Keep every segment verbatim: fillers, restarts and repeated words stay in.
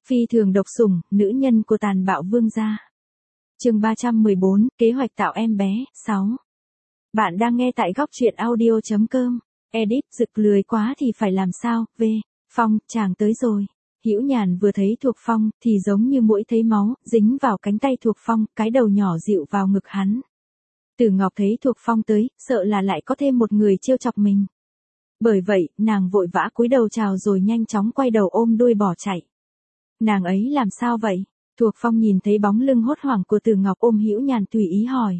Phi thường độc sủng, nữ nhân của tàn bạo vương gia. Chương ba trăm mười bốn, kế hoạch tạo em bé, sáu. Bạn đang nghe tại góc truyện audio chấm com. Edit, rực lười quá thì phải làm sao, v. Phong, chàng tới rồi. Hữu Nhàn vừa thấy Thuộc Phong, thì giống như muỗi thấy máu, dính vào cánh tay Thuộc Phong, cái đầu nhỏ dịu vào ngực hắn. Tử Ngọc thấy Thuộc Phong tới, sợ là lại có thêm một người trêu chọc mình. Bởi vậy, nàng vội vã cúi đầu chào rồi nhanh chóng quay đầu ôm đuôi bỏ chạy. Nàng ấy làm sao vậy? Thuộc Phong nhìn thấy bóng lưng hốt hoảng của Tử Ngọc ôm Hữu Nhàn tùy ý hỏi.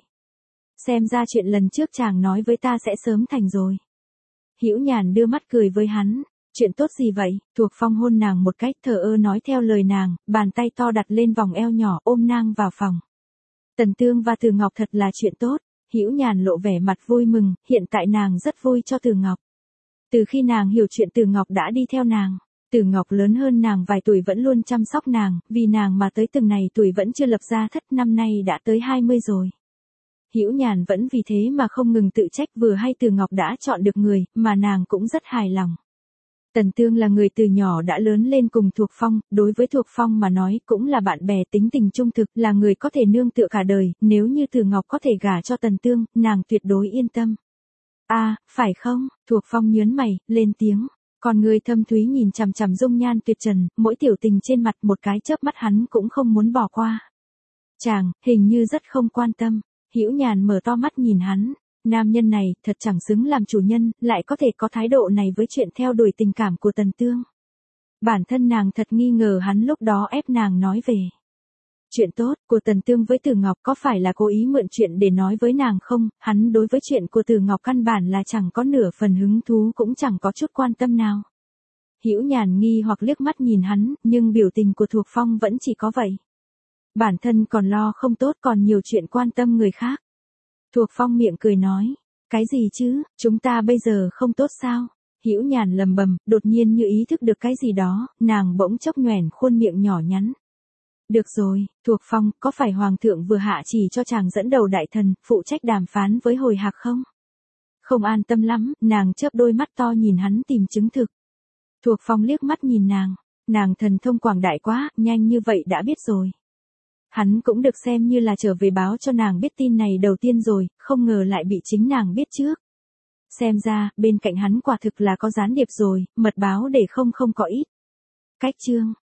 Xem ra chuyện lần trước chàng nói với ta sẽ sớm thành rồi. Hữu Nhàn đưa mắt cười với hắn. Chuyện tốt gì vậy? Thuộc Phong hôn nàng một cách thờ ơ nói theo lời nàng, bàn tay to đặt lên vòng eo nhỏ ôm nàng vào phòng. Tần Tương và Tử Ngọc thật là chuyện tốt. Hữu Nhàn lộ vẻ mặt vui mừng, hiện tại nàng rất vui cho Tử Ngọc. Từ khi nàng hiểu chuyện Tử Ngọc đã đi theo nàng. Tử Ngọc lớn hơn nàng vài tuổi vẫn luôn chăm sóc nàng, vì nàng mà tới từng này tuổi vẫn chưa lập gia thất, năm nay đã tới hai mươi rồi. Hữu Nhàn vẫn vì thế mà không ngừng tự trách, vừa hay Tử Ngọc đã chọn được người, mà nàng cũng rất hài lòng. Tần Tương là người từ nhỏ đã lớn lên cùng Thuộc Phong, đối với Thuộc Phong mà nói cũng là bạn bè tính tình trung thực, là người có thể nương tựa cả đời, nếu như Tử Ngọc có thể gả cho Tần Tương, nàng tuyệt đối yên tâm. A, à, phải không? Thuộc Phong nhớn mày, lên tiếng. Còn người thâm thúy nhìn chằm chằm dung nhan tuyệt trần, mỗi tiểu tình trên mặt một cái chớp mắt hắn cũng không muốn bỏ qua. Chàng, hình như rất không quan tâm. Hữu Nhàn mở to mắt nhìn hắn. Nam nhân này, thật chẳng xứng làm chủ nhân, lại có thể có thái độ này với chuyện theo đuổi tình cảm của Tần Tương. Bản thân nàng thật nghi ngờ hắn lúc đó ép nàng nói về chuyện tốt của Tần Tương với Tử Ngọc, có phải là cố ý mượn chuyện để nói với nàng không? Hắn đối với chuyện của Tử Ngọc căn bản là chẳng có nửa phần hứng thú, cũng chẳng có chút quan tâm nào. Hữu Nhàn nghi hoặc liếc mắt nhìn hắn, nhưng biểu tình của Thuộc Phong vẫn chỉ có vậy. Bản thân còn lo không tốt, còn nhiều chuyện quan tâm người khác. Thuộc Phong miệng cười nói, cái gì chứ, chúng ta bây giờ không tốt sao? Hữu Nhàn lầm bầm, đột nhiên như ý thức được cái gì đó, nàng bỗng chốc nhoẻn khuôn miệng nhỏ nhắn. Được rồi, Thuộc Phong, có phải Hoàng thượng vừa hạ chỉ cho chàng dẫn đầu đại thần, phụ trách đàm phán với Hồi Hạc không? Không an tâm lắm, nàng chớp đôi mắt to nhìn hắn tìm chứng thực. Thuộc Phong liếc mắt nhìn nàng, nàng thần thông quảng đại quá, nhanh như vậy đã biết rồi. Hắn cũng được xem như là trở về báo cho nàng biết tin này đầu tiên rồi, không ngờ lại bị chính nàng biết trước. Xem ra, bên cạnh hắn quả thực là có gián điệp rồi, mật báo để không không có ít. Cách chương,